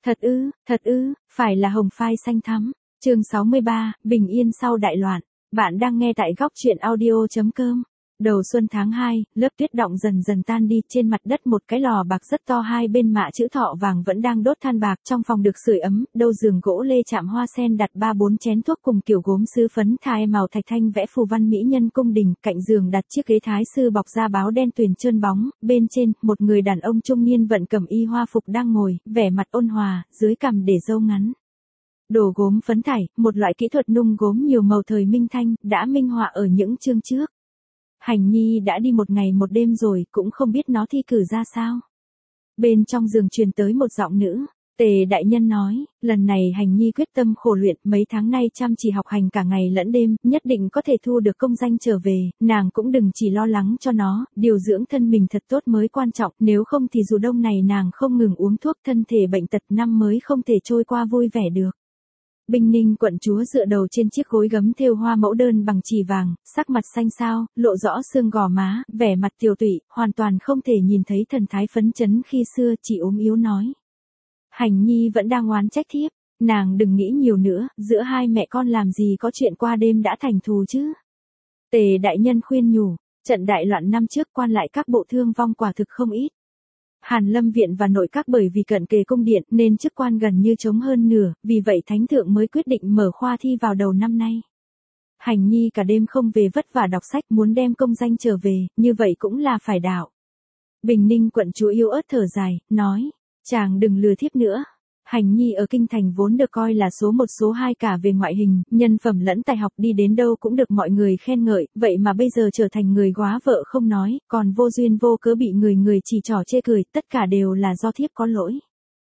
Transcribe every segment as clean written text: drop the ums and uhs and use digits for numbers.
Thật ư, phải là hồng phai xanh thắm. Chương 63, bình yên sau đại loạn. Bạn đang nghe tại góc truyện audio.com. Đầu xuân tháng 2, lớp tuyết đọng dần dần tan đi, trên mặt đất một cái lò bạc rất to hai bên mạ chữ thọ vàng vẫn đang đốt than bạc, trong phòng được sưởi ấm, đầu giường gỗ lê chạm hoa sen đặt 3-4 chén thuốc cùng kiểu gốm sứ phấn thai màu thạch thanh vẽ phù văn mỹ nhân cung đình, cạnh giường đặt chiếc ghế thái sư bọc da báo đen tuyền trơn bóng, bên trên, một người đàn ông trung niên vận cẩm y hoa phục đang ngồi, vẻ mặt ôn hòa, dưới cằm để râu ngắn. Đồ gốm phấn thải, một loại kỹ thuật nung gốm nhiều màu thời Minh Thanh, đã minh họa ở những chương trước. Hành Nhi đã đi một ngày một đêm rồi, cũng không biết nó thi cử ra sao. Bên trong giường truyền tới một giọng nữ. Tề đại nhân nói, lần này Hành Nhi quyết tâm khổ luyện, mấy tháng nay chăm chỉ học hành cả ngày lẫn đêm, nhất định có thể thu được công danh trở về, nàng cũng đừng chỉ lo lắng cho nó, điều dưỡng thân mình thật tốt mới quan trọng, nếu không thì dù đông này nàng không ngừng uống thuốc thân thể bệnh tật năm mới không thể trôi qua vui vẻ được. Bình Ninh quận chúa dựa đầu trên chiếc gối gấm thêu hoa mẫu đơn bằng chỉ vàng, sắc mặt xanh xao, lộ rõ xương gò má, vẻ mặt tiều tụy, hoàn toàn không thể nhìn thấy thần thái phấn chấn khi xưa, chỉ ốm yếu nói. Hành Nhi vẫn đang oán trách thiếp, nàng đừng nghĩ nhiều nữa, giữa hai mẹ con làm gì có chuyện qua đêm đã thành thù chứ. Tề đại nhân khuyên nhủ, trận đại loạn năm trước quan lại các bộ thương vong quả thực không ít. Hàn Lâm viện và nội các bởi vì cận kề cung điện nên chức quan gần như trống hơn nửa, vì vậy thánh thượng mới quyết định mở khoa thi vào đầu năm nay. Hành Nhi cả đêm không về vất vả đọc sách muốn đem công danh trở về, như vậy cũng là phải đạo. Bình Ninh quận chúa yếu ớt thở dài, nói, chàng đừng lừa thiếp nữa. Hành Nhi ở kinh thành vốn được coi là số 1 số 2 cả về ngoại hình, nhân phẩm lẫn tài học, đi đến đâu cũng được mọi người khen ngợi, vậy mà bây giờ trở thành người góa vợ không nói, còn vô duyên vô cớ bị người chỉ trỏ chê cười, tất cả đều là do thiếp có lỗi.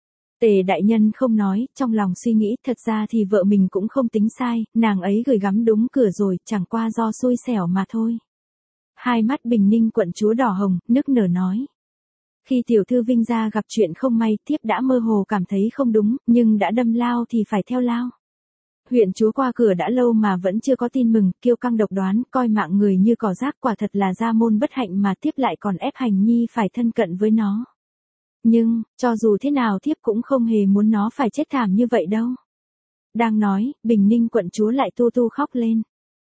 Tề đại nhân không nói, trong lòng suy nghĩ, thật ra thì vợ mình cũng không tính sai, nàng ấy gửi gắm đúng cửa rồi, chẳng qua do xui xẻo mà thôi. Hai mắt Bình Ninh quận chúa đỏ hồng, nức nở nói. Khi tiểu thư Vinh gia gặp chuyện không may, thiếp đã mơ hồ cảm thấy không đúng, nhưng đã đâm lao thì phải theo lao. Huyện chúa qua cửa đã lâu mà vẫn chưa có tin mừng, kiêu căng độc đoán, coi mạng người như cỏ rác, quả thật là gia môn bất hạnh mà thiếp lại còn ép Hành Nhi phải thân cận với nó. Nhưng, cho dù thế nào thiếp cũng không hề muốn nó phải chết thảm như vậy đâu. Đang nói, Bình Ninh quận chúa lại tu khóc lên.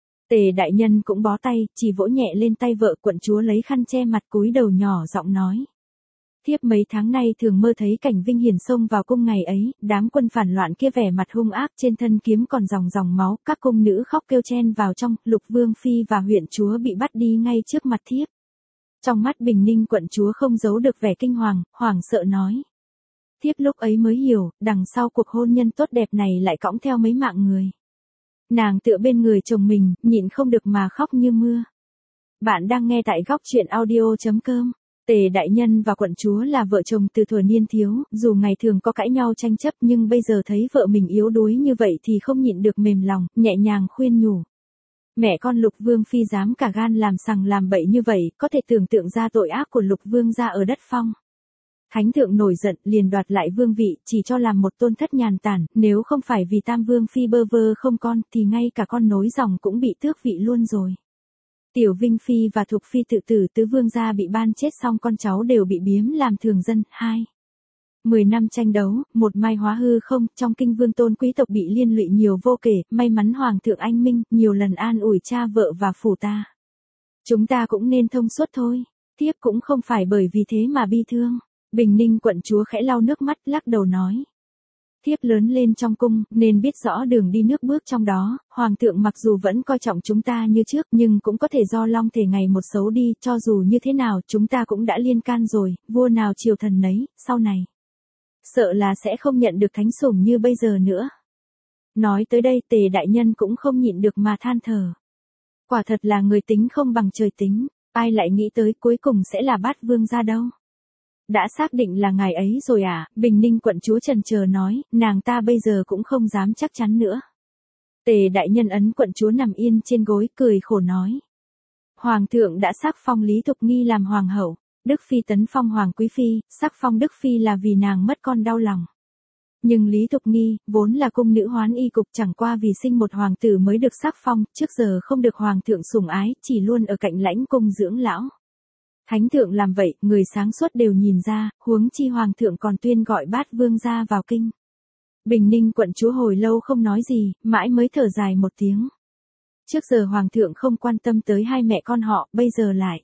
Tề đại nhân cũng bó tay, chỉ vỗ nhẹ lên tay vợ, quận chúa lấy khăn che mặt cúi đầu nhỏ giọng nói. Thiếp mấy tháng nay thường mơ thấy cảnh Vinh Hiển xông vào cung ngày ấy, đám quân phản loạn kia vẻ mặt hung ác, trên thân kiếm còn dòng máu, các cung nữ khóc kêu chen vào trong, Lục Vương phi và huyện chúa bị bắt đi ngay trước mặt thiếp. Trong mắt Bình Ninh quận chúa không giấu được vẻ kinh hoàng, hoảng sợ nói. Thiếp lúc ấy mới hiểu, đằng sau cuộc hôn nhân tốt đẹp này lại cõng theo mấy mạng người. Nàng tựa bên người chồng mình, nhịn không được mà khóc như mưa. Bạn đang nghe tại góc truyện audio.com. Tề đại nhân và quận chúa là vợ chồng từ thuở niên thiếu, dù ngày thường có cãi nhau tranh chấp nhưng bây giờ thấy vợ mình yếu đuối như vậy thì không nhịn được mềm lòng, nhẹ nhàng khuyên nhủ. Mẹ con Lục Vương phi dám cả gan làm sằng làm bậy như vậy, có thể tưởng tượng ra tội ác của Lục Vương gia ở đất Phong. Thánh thượng nổi giận, liền đoạt lại vương vị, chỉ cho làm một tôn thất nhàn tản, nếu không phải vì Tam Vương phi bơ vơ không con, thì ngay cả con nối dòng cũng bị tước vị luôn rồi. Tiểu Vinh phi và Thục phi tự tử, tứ vương gia bị ban chết, xong con cháu đều bị biếm làm thường dân. 10 năm tranh đấu, một mai hóa hư không, trong kinh vương tôn quý tộc bị liên lụy nhiều vô kể, may mắn hoàng thượng anh minh, nhiều lần an ủi cha vợ và phủ ta. Chúng ta cũng nên thông suốt thôi, thiếp cũng không phải bởi vì thế mà bi thương. Bình Ninh quận chúa khẽ lau nước mắt, lắc đầu nói. Thiếp lớn lên trong cung, nên biết rõ đường đi nước bước trong đó, hoàng thượng mặc dù vẫn coi trọng chúng ta như trước, nhưng cũng có thể do long thể ngày một xấu đi, cho dù như thế nào chúng ta cũng đã liên can rồi, vua nào triều thần nấy, sau này. Sợ là sẽ không nhận được thánh sủng như bây giờ nữa. Nói tới đây Tề đại nhân cũng không nhịn được mà than thở. Quả thật là người tính không bằng trời tính, ai lại nghĩ tới cuối cùng sẽ là Bát Vương gia đâu. Đã xác định là ngài ấy rồi à, Bình Ninh quận chúa chần chờ nói, nàng ta bây giờ cũng không dám chắc chắn nữa. Tề đại nhân ấn quận chúa nằm yên trên gối, cười khổ nói. Hoàng thượng đã sắc phong Lý Thục Nghi làm hoàng hậu, Đức Phi tấn phong hoàng quý phi, sắc phong Đức Phi là vì nàng mất con đau lòng. Nhưng Lý Thục Nghi, vốn là cung nữ hoán y cục, chẳng qua vì sinh một hoàng tử mới được sắc phong, trước giờ không được hoàng thượng sủng ái, chỉ luôn ở cạnh lãnh cung dưỡng lão. Thánh thượng làm vậy, người sáng suốt đều nhìn ra, huống chi hoàng thượng còn tuyên gọi Bát Vương gia vào kinh. Bình Ninh quận chúa hồi lâu không nói gì, mãi mới thở dài một tiếng. Trước giờ hoàng thượng không quan tâm tới hai mẹ con họ, bây giờ lại.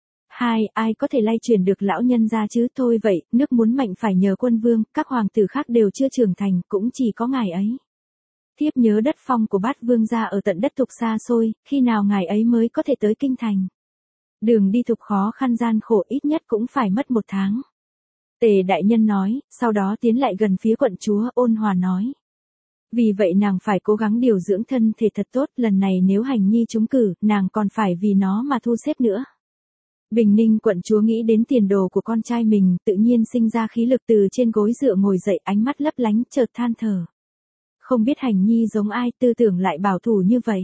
Ai có thể lay chuyển được lão nhân ra chứ, thôi vậy, nước muốn mạnh phải nhờ quân vương, các hoàng tử khác đều chưa trưởng thành, cũng chỉ có ngài ấy. Thiếp nhớ đất phong của bát vương gia ở tận đất Thục xa xôi, khi nào ngài ấy mới có thể tới kinh thành. Đường đi Thục khó khăn gian khổ, ít nhất cũng phải mất 1 tháng. Tề đại nhân nói, sau đó tiến lại gần phía quận chúa, ôn hòa nói. Vì vậy nàng phải cố gắng điều dưỡng thân thể thật tốt, lần này nếu Hành Nhi trúng cử, nàng còn phải vì nó mà thu xếp nữa. Bình Ninh quận chúa nghĩ đến tiền đồ của con trai mình, tự nhiên sinh ra khí lực từ trên gối dựa ngồi dậy, ánh mắt lấp lánh, chợt than thở. Không biết Hành Nhi giống ai, tư tưởng lại bảo thủ như vậy.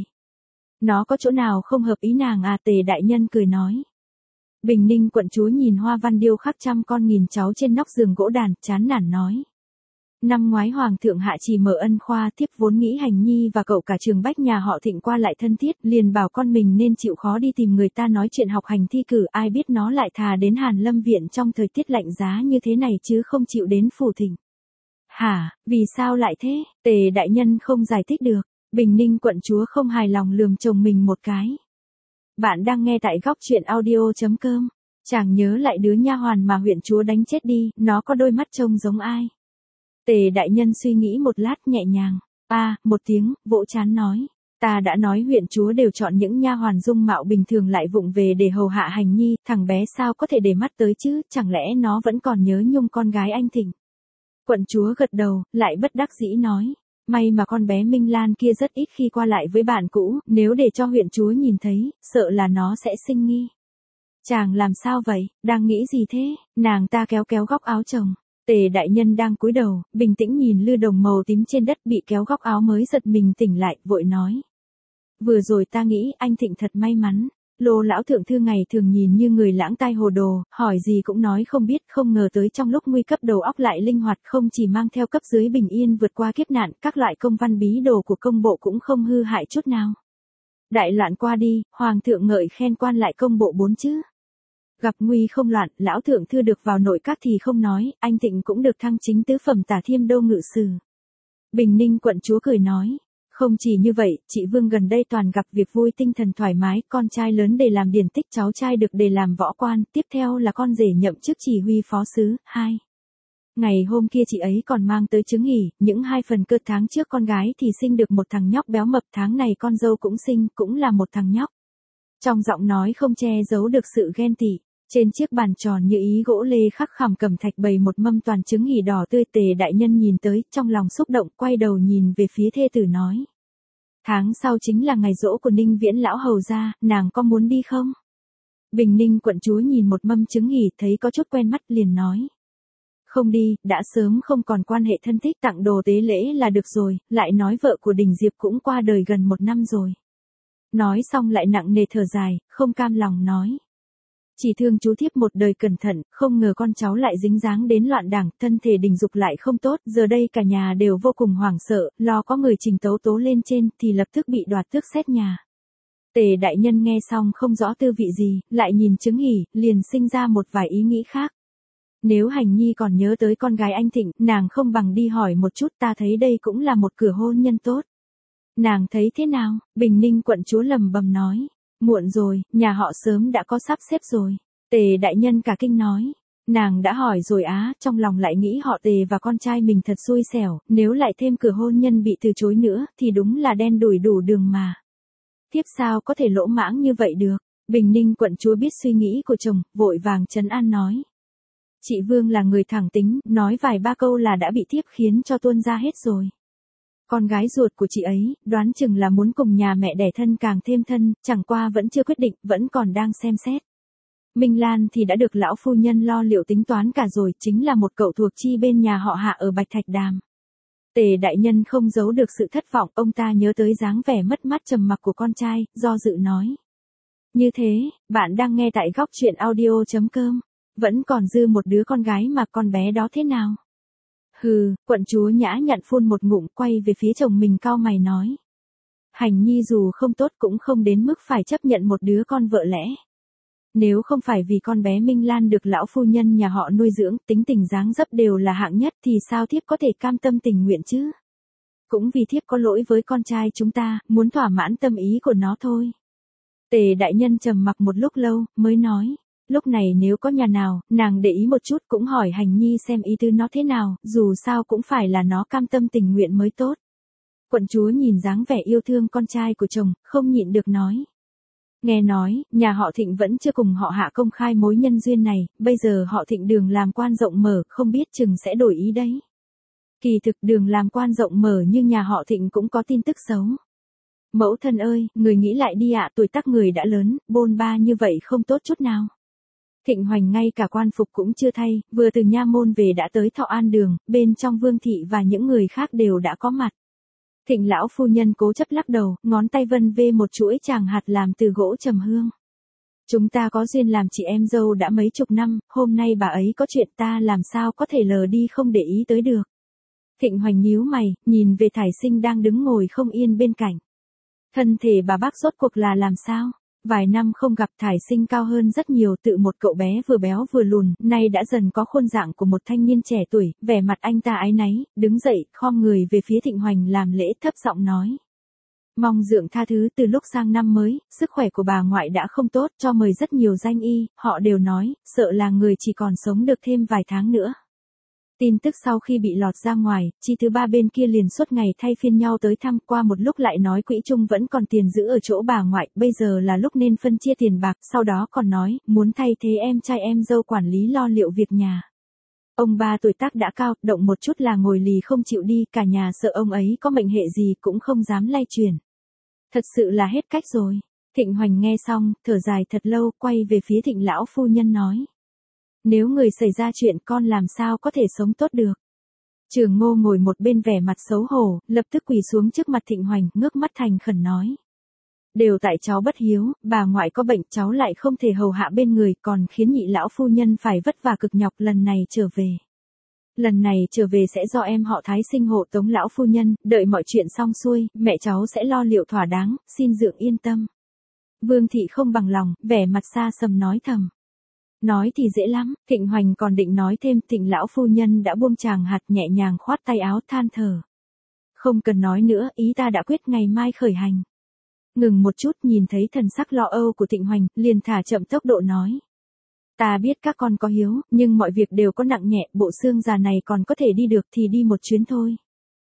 Nó có chỗ nào không hợp ý nàng à? Tề đại nhân cười nói. Bình Ninh quận chúa nhìn hoa văn điêu khắc trăm con nghìn cháu trên nóc giường gỗ đàn, chán nản nói. Năm ngoái hoàng thượng hạ chỉ mở ân khoa, thiếp vốn nghĩ Hành Nhi và cậu cả Trường Bách nhà họ Thịnh qua lại thân thiết, liền bảo con mình nên chịu khó đi tìm người ta nói chuyện học hành thi cử, ai biết nó lại thà đến Hàn Lâm viện trong thời tiết lạnh giá như thế này chứ không chịu đến phủ Thịnh. Hả, vì sao lại thế? Tề đại nhân không giải thích được. Bình Ninh quận chúa không hài lòng lườm chồng mình một cái. Bạn đang nghe tại góc truyện audio.com. Chàng nhớ lại đứa nha hoàn mà huyện chúa đánh chết đi, nó có đôi mắt trông giống ai? Tề đại nhân suy nghĩ một lát nhẹ nhàng. Một tiếng, vỗ trán nói. Ta đã nói huyện chúa đều chọn những nha hoàn dung mạo bình thường lại vụng về để hầu hạ Hành Nhi, thằng bé sao có thể để mắt tới chứ, chẳng lẽ nó vẫn còn nhớ nhung con gái anh Thịnh. Quận chúa gật đầu, lại bất đắc dĩ nói. May mà con bé Minh Lan kia rất ít khi qua lại với bạn cũ, nếu để cho huyện chúa nhìn thấy, sợ là nó sẽ sinh nghi. Chàng làm sao vậy, đang nghĩ gì thế? Nàng ta kéo kéo góc áo chồng. Tề đại nhân đang cúi đầu, bình tĩnh nhìn lư đồng màu tím trên đất, bị kéo góc áo mới giật mình tỉnh lại, vội nói. Vừa rồi ta nghĩ anh Thịnh thật may mắn. Lô lão thượng thư ngày thường nhìn như người lãng tai hồ đồ, hỏi gì cũng nói không biết, không ngờ tới trong lúc nguy cấp đầu óc lại linh hoạt, không chỉ mang theo cấp dưới bình yên vượt qua kiếp nạn, các loại công văn bí đồ của công bộ cũng không hư hại chút nào. Đại loạn qua đi, hoàng thượng ngợi khen quan lại công bộ 4 chữ. Gặp nguy không loạn, lão thượng thư được vào nội các thì không nói, anh Thịnh cũng được thăng chính tứ phẩm tả thiêm đô ngự sử. Bình Ninh quận chúa cười nói. Không chỉ như vậy, chị Vương gần đây toàn gặp việc vui, tinh thần thoải mái, con trai lớn để làm điển tích, cháu trai được để làm võ quan, tiếp theo là con rể nhậm chức chỉ huy phó sứ. Ngày hôm kia chị ấy còn mang tới chứng nghỉ, những 2 phần cơ tháng trước con gái thì sinh được một thằng nhóc béo mập, tháng này con dâu cũng sinh, cũng là một thằng nhóc. Trong giọng nói không che giấu được sự ghen tị. Trên chiếc bàn tròn như ý gỗ lê khắc khảm cẩm thạch bày một mâm toàn trứng hỉ đỏ tươi. Tề đại nhân nhìn tới, trong lòng xúc động, quay đầu nhìn về phía thê tử nói. Tháng sau chính là ngày giỗ của Ninh Viễn lão hầu gia, nàng có muốn đi không? Bình Ninh quận chúa nhìn một mâm trứng hỉ thấy có chút quen mắt liền nói. Không đi, đã sớm không còn quan hệ thân thích, tặng đồ tế lễ là được rồi, lại nói vợ của Đình Diệp cũng qua đời gần 1 năm rồi. Nói xong lại nặng nề thở dài, không cam lòng nói. Chỉ thương chú thiếp một đời cẩn thận, không ngờ con cháu lại dính dáng đến loạn đảng, thân thể đình dục lại không tốt, giờ đây cả nhà đều vô cùng hoảng sợ, lo có người trình tấu tố lên trên thì lập tức bị đoạt tước xét nhà. Tề đại nhân nghe xong không rõ tư vị gì, lại nhìn trứng hỉ, liền sinh ra một vài ý nghĩ khác. Nếu Hành Nhi còn nhớ tới con gái anh Thịnh, nàng không bằng đi hỏi một chút, ta thấy đây cũng là một cửa hôn nhân tốt. Nàng thấy thế nào? Bình Ninh quận chúa lầm bầm nói. Muộn rồi, nhà họ sớm đã có sắp xếp rồi. Tề đại nhân cả kinh nói. Nàng đã hỏi rồi á, trong lòng lại nghĩ họ Tề và con trai mình thật xui xẻo, nếu lại thêm cửa hôn nhân bị từ chối nữa, thì đúng là đen đủi đủ đường mà. Tiếp sao có thể lỗ mãng như vậy được? Bình Ninh quận chúa biết suy nghĩ của chồng, vội vàng trấn an nói. Chị Vương là người thẳng tính, nói vài ba câu là đã bị tiếp khiến cho tuôn ra hết rồi. Con gái ruột của chị ấy, đoán chừng là muốn cùng nhà mẹ đẻ thân càng thêm thân, chẳng qua vẫn chưa quyết định, vẫn còn đang xem xét. Minh Lan thì đã được lão phu nhân lo liệu tính toán cả rồi, chính là một cậu thuộc chi bên nhà họ Hạ ở Bạch Thạch Đàm. Tề đại nhân không giấu được sự thất vọng, ông ta nhớ tới dáng vẻ mất mát trầm mặc của con trai, do dự nói. Như thế, bạn đang nghe tại góc truyện audio.com, vẫn còn dư một đứa con gái mà, con bé đó thế nào? Hừ, quận chúa nhã nhặn phun một ngụm, quay về phía chồng mình cau mày nói. Hành Nhi dù không tốt cũng không đến mức phải chấp nhận một đứa con vợ lẽ. Nếu không phải vì con bé Minh Lan được lão phu nhân nhà họ nuôi dưỡng, tính tình dáng dấp đều là hạng nhất thì sao thiếp có thể cam tâm tình nguyện chứ? Cũng vì thiếp có lỗi với con trai chúng ta, muốn thỏa mãn tâm ý của nó thôi. Tề đại nhân trầm mặc một lúc lâu, mới nói. Lúc này nếu có nhà nào, nàng để ý một chút cũng hỏi Hành Nhi xem ý tứ nó thế nào, dù sao cũng phải là nó cam tâm tình nguyện mới tốt. Quận chúa nhìn dáng vẻ yêu thương con trai của chồng, không nhịn được nói. Nghe nói, nhà họ Thịnh vẫn chưa cùng họ Hạ công khai mối nhân duyên này, bây giờ họ Thịnh đường làm quan rộng mở, không biết chừng sẽ đổi ý đấy. Kỳ thực đường làm quan rộng mở nhưng nhà họ Thịnh cũng có tin tức xấu. Mẫu thân ơi, người nghĩ lại đi ạ, tuổi tác người đã lớn, bôn ba như vậy không tốt chút nào. Thịnh Hoành ngay cả quan phục cũng chưa thay, vừa từ nha môn về đã tới Thọ An đường, bên trong Vương thị và những người khác đều đã có mặt. Thịnh lão phu nhân cố chấp lắc đầu, ngón tay vân vê một chuỗi tràng hạt làm từ gỗ trầm hương. Chúng ta có duyên làm chị em dâu đã mấy chục năm, hôm nay bà ấy có chuyện ta làm sao có thể lờ đi không để ý tới được. Thịnh Hoành nhíu mày, nhìn về Thải Sinh đang đứng ngồi không yên bên cạnh. Thân thể bà bác rốt cuộc là làm sao? Vài năm không gặp Thải Sinh cao hơn rất nhiều, tự một cậu bé vừa béo vừa lùn, nay đã dần có khuôn dạng của một thanh niên trẻ tuổi, vẻ mặt anh ta áy náy, đứng dậy, khom người về phía Thịnh Hoành làm lễ thấp giọng nói. Mong dượng tha thứ, từ lúc sang năm mới, sức khỏe của bà ngoại đã không tốt, cho mời rất nhiều danh y, họ đều nói, sợ là người chỉ còn sống được thêm vài tháng nữa. Tin tức sau khi bị lọt ra ngoài, Chi thứ ba bên kia liền suốt ngày thay phiên nhau tới thăm, qua một lúc lại nói quỹ chung vẫn còn tiền giữ ở chỗ bà ngoại, bây giờ là lúc nên phân chia tiền bạc, sau đó còn nói, muốn thay thế em trai em dâu quản lý lo liệu việc nhà. Ông ba tuổi tác đã cao, động một chút là ngồi lì không chịu đi, cả nhà sợ ông ấy có mệnh hệ gì cũng không dám lay chuyển. Thật sự là hết cách rồi. Thịnh Hoành nghe xong, thở dài thật lâu, quay về phía Thịnh lão phu nhân nói. Nếu người xảy ra chuyện con làm sao có thể sống tốt được. Trường Ngô ngồi một bên vẻ mặt xấu hổ, lập tức quỳ xuống trước mặt Thịnh Hoành, ngước mắt thành khẩn nói. Đều tại cháu bất hiếu, bà ngoại có bệnh cháu lại không thể hầu hạ bên người, còn khiến nhị lão phu nhân phải vất vả cực nhọc lần này trở về. Lần này trở về sẽ do em họ Thái Sinh hộ tống lão phu nhân, đợi mọi chuyện xong xuôi, mẹ cháu sẽ lo liệu thỏa đáng, xin dượng yên tâm. Vương thị không bằng lòng, vẻ mặt xa sầm nói thầm. Nói thì dễ lắm, Thịnh Hoành còn định nói thêm, Thịnh lão phu nhân đã buông tràng hạt nhẹ nhàng khoát tay áo than thở. Không cần nói nữa, ý ta đã quyết ngày mai khởi hành. Ngừng một chút nhìn thấy thần sắc lo âu của Thịnh Hoành, liền thả chậm tốc độ nói. Ta biết các con có hiếu, nhưng mọi việc đều có nặng nhẹ, bộ xương già này còn có thể đi được thì đi một chuyến thôi.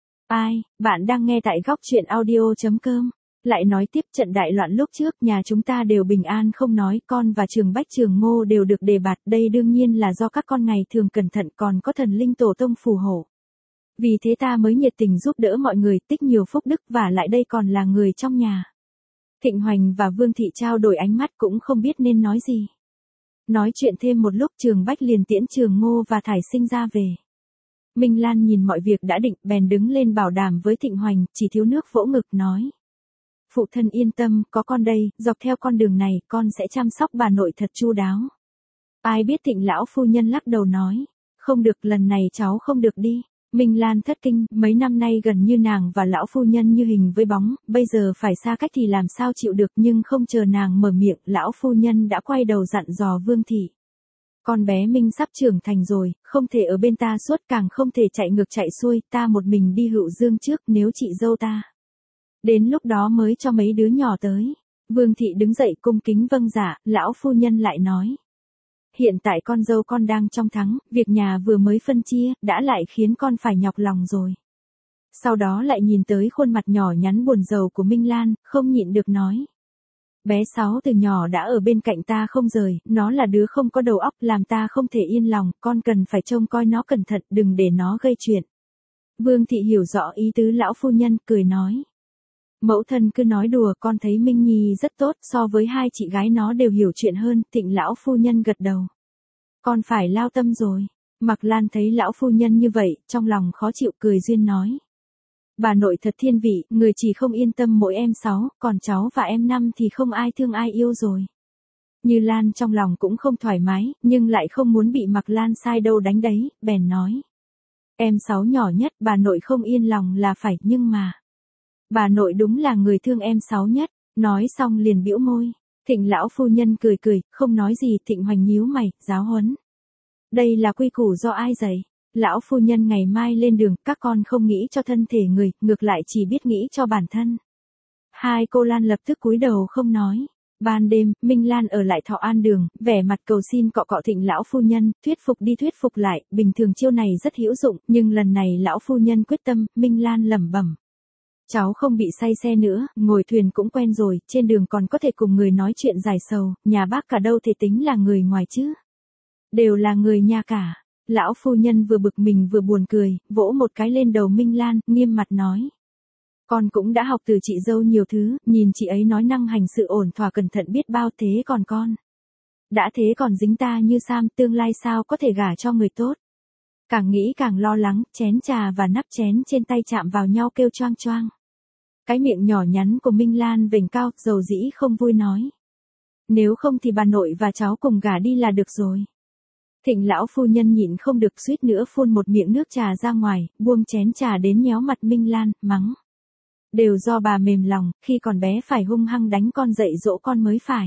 Ai, bạn đang nghe tại góc truyện audio.com. Lại nói tiếp, trận đại loạn lúc trước nhà chúng ta đều bình an không nói, con và Trường Bách Trường Ngô đều được đề bạt, đây đương nhiên là do các con ngày thường cẩn thận, còn có thần linh tổ tông phù hộ. Vì thế ta mới nhiệt tình giúp đỡ mọi người, tích nhiều phúc đức, và lại đây còn là người trong nhà. Thịnh Hoành và Vương thị trao đổi ánh mắt cũng không biết nên nói gì. Nói chuyện thêm một lúc, Trường Bách liền tiễn Trường Ngô và Thải Sinh ra về. Minh Lan nhìn mọi việc đã định, bèn đứng lên bảo đảm với Thịnh Hoành, chỉ thiếu nước vỗ ngực nói. Phụ thân yên tâm, có con đây, dọc theo con đường này, con sẽ chăm sóc bà nội thật chu đáo. Ai biết Thịnh lão phu nhân lắc đầu nói. Không được, lần này cháu không được đi. Minh Lan thất kinh, mấy năm nay gần như nàng và lão phu nhân như hình với bóng, bây giờ phải xa cách thì làm sao chịu được, nhưng không chờ nàng mở miệng, lão phu nhân đã quay đầu dặn dò Vương thị. Con bé Minh sắp trưởng thành rồi, không thể ở bên ta suốt, càng không thể chạy ngược chạy xuôi, ta một mình đi Hữu Dương trước, nếu chị dâu ta. Đến lúc đó mới cho mấy đứa nhỏ tới. Vương thị đứng dậy cung kính vâng dạ, lão phu nhân lại nói. Hiện tại con dâu con đang trong thắng, việc nhà vừa mới phân chia, đã lại khiến con phải nhọc lòng rồi. Sau đó lại nhìn tới khuôn mặt nhỏ nhắn buồn rầu của Minh Lan, không nhịn được nói. Bé Sáu từ nhỏ đã ở bên cạnh ta không rời, nó là đứa không có đầu óc, làm ta không thể yên lòng, con cần phải trông coi nó cẩn thận, đừng để nó gây chuyện. Vương thị hiểu rõ ý tứ lão phu nhân, cười nói. Mẫu thân cứ nói đùa, con thấy Minh Nhi rất tốt, so với hai chị gái nó đều hiểu chuyện hơn. Thịnh lão phu nhân gật đầu. Con phải lao tâm rồi. Mạc Lan thấy lão phu nhân như vậy, trong lòng khó chịu, cười duyên nói. Bà nội thật thiên vị, người chỉ không yên tâm mỗi em 6, còn cháu và em 5 thì không ai thương ai yêu rồi. Như Lan trong lòng cũng không thoải mái, nhưng lại không muốn bị Mạc Lan sai đâu đánh đấy, bèn nói. Em 6 nhỏ nhất, bà nội không yên lòng là phải, nhưng mà. Bà nội đúng là người thương em 6 nhất, nói xong liền bĩu môi. Thịnh lão phu nhân cười cười, không nói gì. Thịnh Hoành nhíu mày, giáo huấn. Đây là quy củ do ai dạy? Lão phu nhân ngày mai lên đường, các con không nghĩ cho thân thể người, ngược lại chỉ biết nghĩ cho bản thân. Hai cô Lan lập tức cúi đầu không nói. Ban đêm, Minh Lan ở lại Thọ An đường, vẻ mặt cầu xin cọ cọ Thịnh lão phu nhân, thuyết phục lại, bình thường chiêu này rất hữu dụng, nhưng lần này lão phu nhân quyết tâm, Minh Lan lẩm bẩm. Cháu không bị say xe nữa, ngồi thuyền cũng quen rồi, trên đường còn có thể cùng người nói chuyện giải sầu, nhà bác cả đâu thể tính là người ngoài chứ. Đều là người nhà cả. Lão phu nhân vừa bực mình vừa buồn cười, vỗ một cái lên đầu Minh Lan, nghiêm mặt nói. Con cũng đã học từ chị dâu nhiều thứ, nhìn chị ấy nói năng hành sự ổn thỏa cẩn thận biết bao, thế còn con. Đã thế còn dính ta như Sam, tương lai sao có thể gả cho người tốt. Càng nghĩ càng lo lắng, chén trà và nắp chén trên tay chạm vào nhau kêu choang choang. Cái miệng nhỏ nhắn của Minh Lan vểnh cao, dầu dĩ không vui nói. Nếu không thì bà nội và cháu cùng gả đi là được rồi. Thịnh lão phu nhân nhịn không được suýt nữa phun một miệng nước trà ra ngoài, buông chén trà đến nhéo mặt Minh Lan, mắng. Đều do bà mềm lòng, khi còn bé phải hung hăng đánh con dạy dỗ con mới phải.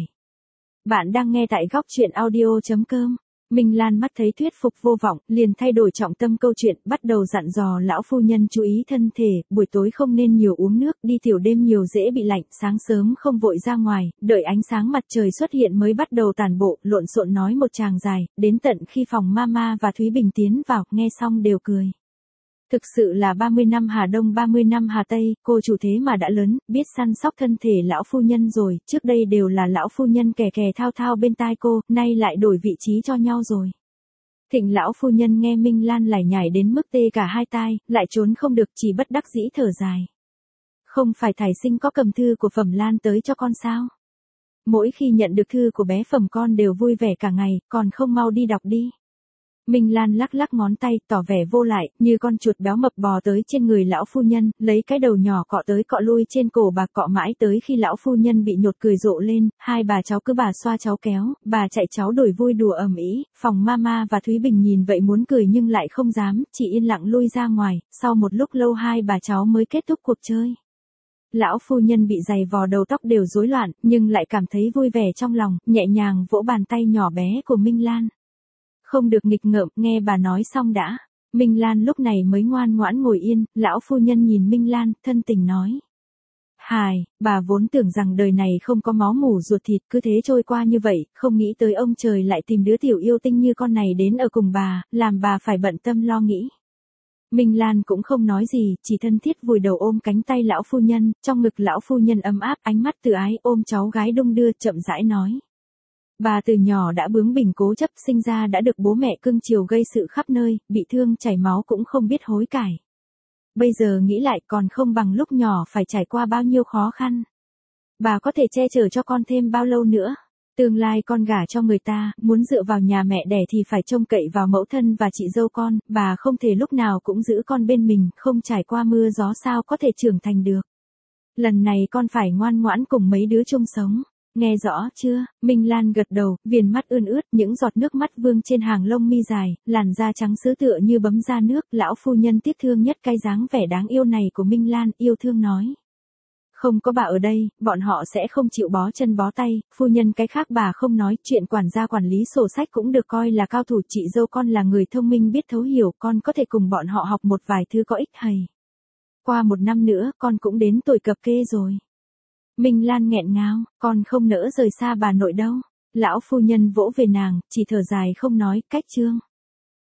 Bạn đang nghe tại góc truyện audio.com. Minh Lan mắt thấy thuyết phục vô vọng, liền thay đổi trọng tâm câu chuyện, bắt đầu dặn dò lão phu nhân chú ý thân thể, buổi tối không nên nhiều uống nước, đi tiểu đêm nhiều dễ bị lạnh, sáng sớm không vội ra ngoài, đợi ánh sáng mặt trời xuất hiện mới bắt đầu tản bộ, lộn xộn nói một tràng dài, đến tận khi phòng Mama và Thúy Bình tiến vào, nghe xong đều cười. Thực sự là 30 năm Hà Đông 30 năm Hà Tây, cô chủ thế mà đã lớn, biết săn sóc thân thể lão phu nhân rồi, trước đây đều là lão phu nhân kè kè thao thao bên tai cô, nay lại đổi vị trí cho nhau rồi. Thịnh lão phu nhân nghe Minh Lan lải nhải đến mức tê cả hai tai, lại trốn không được, chỉ bất đắc dĩ thở dài. Không phải thải sinh có cầm thư của Phẩm Lan tới cho con sao? Mỗi khi nhận được thư của bé Phẩm con đều vui vẻ cả ngày, còn không mau đi đọc đi. Minh Lan lắc lắc ngón tay, tỏ vẻ vô lại, như con chuột béo mập bò tới trên người lão phu nhân, lấy cái đầu nhỏ cọ tới cọ lui trên cổ bà, cọ mãi tới khi lão phu nhân bị nhột cười rộ lên, hai bà cháu cứ bà xoa cháu kéo, bà chạy cháu đổi vui đùa ầm ĩ. Phòng Mama và Thúy Bình nhìn vậy muốn cười nhưng lại không dám, chỉ yên lặng lui ra ngoài, sau một lúc lâu hai bà cháu mới kết thúc cuộc chơi. Lão phu nhân bị giày vò đầu tóc đều rối loạn, nhưng lại cảm thấy vui vẻ trong lòng, nhẹ nhàng vỗ bàn tay nhỏ bé của Minh Lan. Không được nghịch ngợm, nghe bà nói xong đã. Minh Lan lúc này mới ngoan ngoãn ngồi yên, lão phu nhân nhìn Minh Lan, thân tình nói. Hài, bà vốn tưởng rằng đời này không có máu mủ ruột thịt, cứ thế trôi qua như vậy, không nghĩ tới ông trời lại tìm đứa tiểu yêu tinh như con này đến ở cùng bà, làm bà phải bận tâm lo nghĩ. Minh Lan cũng không nói gì, chỉ thân thiết vùi đầu ôm cánh tay lão phu nhân, trong ngực lão phu nhân ấm áp, ánh mắt từ ái, ôm cháu gái đung đưa, chậm rãi nói. Bà từ nhỏ đã bướng bỉnh cố chấp, sinh ra đã được bố mẹ cưng chiều gây sự khắp nơi, bị thương chảy máu cũng không biết hối cải. Bây giờ nghĩ lại còn không bằng lúc nhỏ phải trải qua bao nhiêu khó khăn. Bà có thể che chở cho con thêm bao lâu nữa? Tương lai con gả cho người ta, muốn dựa vào nhà mẹ đẻ thì phải trông cậy vào mẫu thân và chị dâu con, bà không thể lúc nào cũng giữ con bên mình, không trải qua mưa gió sao có thể trưởng thành được. Lần này con phải ngoan ngoãn cùng mấy đứa chung sống. Nghe rõ chưa? Minh Lan gật đầu, viền mắt ươn ướt, những giọt nước mắt vương trên hàng lông mi dài, làn da trắng sứ tựa như bấm ra nước, lão phu nhân tiếc thương nhất cái dáng vẻ đáng yêu này của Minh Lan, yêu thương nói. Không có bà ở đây, bọn họ sẽ không chịu bó chân bó tay, phu nhân cái khác bà không nói, chuyện quản gia quản lý sổ sách cũng được coi là cao thủ, chị dâu con là người thông minh biết thấu hiểu, con có thể cùng bọn họ học một vài thứ có ích hay. Qua một năm nữa, con cũng đến tuổi cập kê rồi. Minh Lan nghẹn ngào, con không nỡ rời xa bà nội đâu. Lão phu nhân vỗ về nàng, chỉ thở dài không nói, cách chương.